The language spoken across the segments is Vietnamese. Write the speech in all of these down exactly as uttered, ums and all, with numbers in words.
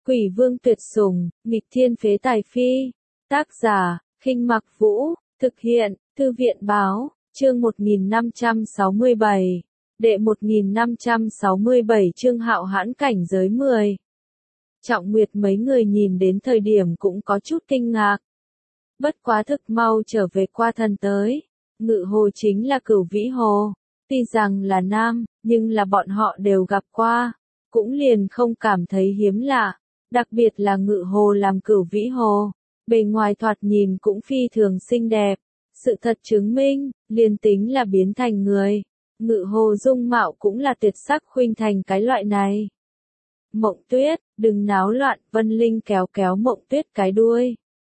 Quỷ vương tuyệt sủng, nghịch thiên phế tài phi. Tác giả, Khinh Mặc Vũ, thực hiện, Thư viện báo, chương một nghìn năm trăm sáu mươi bảy. Đệ một nghìn năm trăm sáu mươi bảy chương hạo hãn cảnh giới mười. Trọng Nguyệt mấy người nhìn đến thời điểm cũng có chút kinh ngạc. Bất quá thực mau trở về qua thần tới. Ngự hồ chính là Cửu Vĩ Hồ. Tuy rằng là nam, nhưng là bọn họ đều gặp qua. Cũng liền không cảm thấy hiếm lạ. Đặc biệt là Ngự Hồ làm Cửu Vĩ Hồ. Bề ngoài thoạt nhìn cũng phi thường xinh đẹp. Sự thật chứng minh, liền tính là biến thành người. Ngự Hồ dung mạo cũng là tuyệt sắc khuynh thành cái loại này. Mộng Tuyết, đừng náo loạn, Vân Linh kéo kéo Mộng Tuyết cái đuôi.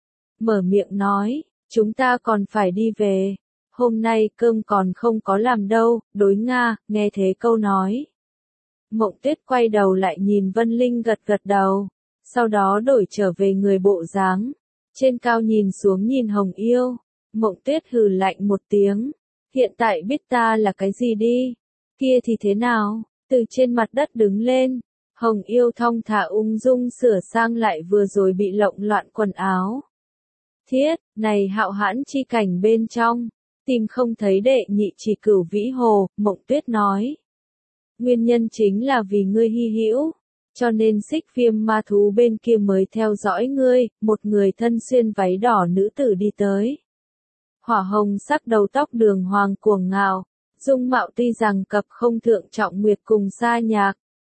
Mở miệng nói, chúng ta còn phải đi về. Hôm nay cơm còn không có làm đâu, đối Nga, nghe thế câu nói. Mộng Tuyết quay đầu lại nhìn Vân Linh gật gật đầu. Sau đó đổi trở về người bộ dáng. Trên cao nhìn xuống nhìn Hồng Yêu. Mộng Tuyết hừ lạnh một tiếng. Hiện tại biết ta là cái gì đi. Kia thì thế nào? Từ trên mặt đất đứng lên. Hồng Yêu thong thả ung dung sửa sang lại vừa rồi bị lộn loạn quần áo. Thiết, này hạo hãn chi cảnh bên trong. Tìm không thấy đệ nhị chỉ Cửu Vĩ Hồ, Mộng Tuyết nói. Nguyên nhân chính là vì ngươi hy hữu. Cho nên Xích Viêm ma thú bên kia mới theo dõi ngươi, một người thân xuyên váy đỏ nữ tử đi tới. Hỏa hồng sắc đầu tóc đường hoàng cuồng ngạo, dung mạo tuy rằng cập không thượng Trọng Nguyệt cùng Sa Nhạc.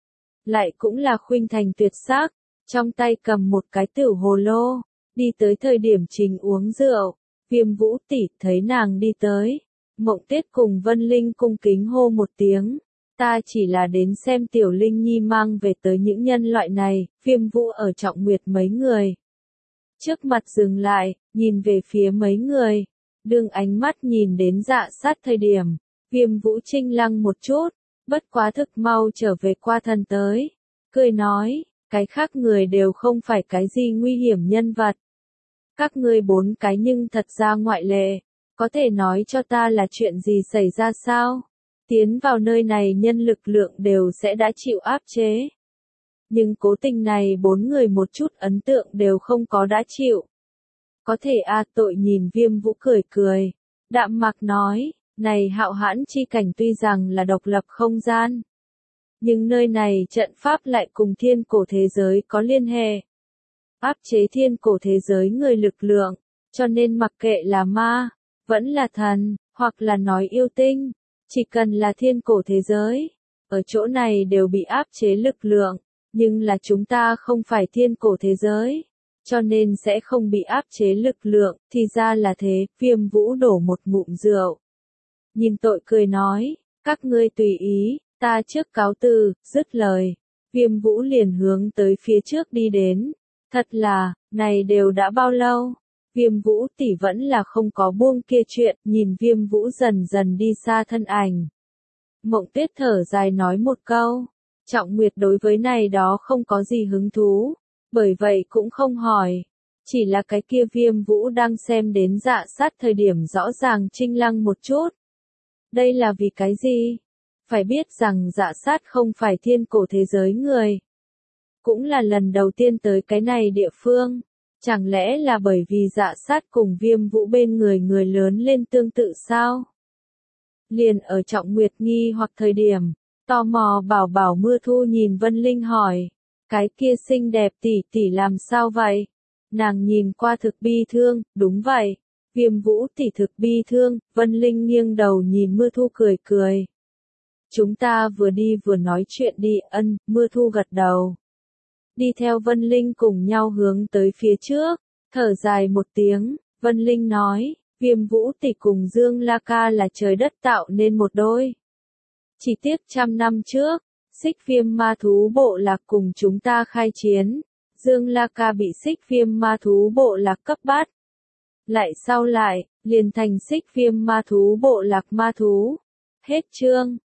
Lại cũng là khuynh thành tuyệt sắc, trong tay cầm một cái tiểu hồ lô, đi tới thời điểm trình uống rượu. Viêm Vũ tỷ thấy nàng đi tới. Mộng Tuyết cùng Vân Linh cung kính hô một tiếng. Ta chỉ là đến xem Tiểu Linh Nhi mang về tới những nhân loại này, Viêm Vũ ở Trọng Nguyệt mấy người. Trước mặt dừng lại, nhìn về phía mấy người. Đương ánh mắt nhìn đến Dạ Sát thời điểm, Viêm Vũ chinh lăng một chút, bất quá thực mau trở về qua thần tới. Cười nói, cái khác người đều không phải cái gì nguy hiểm nhân vật. Các ngươi bốn cái nhưng thật ra ngoại lệ, có thể nói cho ta là chuyện gì xảy ra sao? Tiến vào nơi này nhân lực lượng đều sẽ đã chịu áp chế. Nhưng cố tình này bốn người một chút ấn tượng đều không có đã chịu. Có thể a à, tội nhìn Viêm Vũ cười cười. Đạm Mạc nói, này hạo hãn chi cảnh tuy rằng là độc lập không gian. Nhưng nơi này trận pháp lại cùng thiên cổ thế giới có liên hệ. Áp chế thiên cổ thế giới người lực lượng, cho nên mặc kệ là ma, vẫn là thần, hoặc là nói yêu tinh. Chỉ cần là thiên cổ thế giới, ở chỗ này đều bị áp chế lực lượng, nhưng là chúng ta không phải thiên cổ thế giới, cho nên sẽ không bị áp chế lực lượng, thì ra là thế. Viêm Vũ đổ một ngụm rượu. Nhìn tội cười nói, các ngươi tùy ý, ta trước cáo từ, dứt lời. Viêm Vũ liền hướng tới phía trước đi đến. Thật là, này đều đã bao lâu? Viêm Vũ tỷ vẫn là không có buông kia chuyện, nhìn Viêm Vũ dần dần đi xa thân ảnh. Mộng Tuyết thở dài nói một câu. Trọng Nguyệt đối với này đó không có gì hứng thú, bởi vậy cũng không hỏi. Chỉ là cái kia Viêm Vũ đang xem đến Dạ Sát thời điểm rõ ràng chinh lăng một chút. Đây là vì cái gì? Phải biết rằng Dạ Sát không phải thiên cổ thế giới người. Cũng là lần đầu tiên tới cái này địa phương. Chẳng lẽ là bởi vì Dạ Sát cùng Viêm Vũ bên người người lớn lên tương tự sao? Liền ở Trọng Nguyệt nghi hoặc thời điểm, tò mò bảo bảo Mưa Thu nhìn Vân Linh hỏi, cái kia xinh đẹp tỷ tỷ làm sao vậy? Nàng nhìn qua thực bi thương, đúng vậy, Viêm Vũ tỷ thực bi thương. Vân Linh nghiêng đầu nhìn Mưa Thu cười cười. Chúng ta vừa đi vừa nói chuyện đi. Ân, Mưa Thu gật đầu. Đi theo Vân Linh cùng nhau hướng tới phía trước, thở dài một tiếng. Vân Linh nói, Viêm Vũ tỷ cùng Dương La Ca là trời đất tạo nên một đôi. Chỉ tiếc trăm năm trước, Xích Viêm ma thú bộ lạc cùng chúng ta khai chiến, Dương La Ca bị Xích Viêm ma thú bộ lạc cấp bắt. Lại sau lại, liền thành Xích Viêm ma thú bộ lạc ma thú. Hết chương.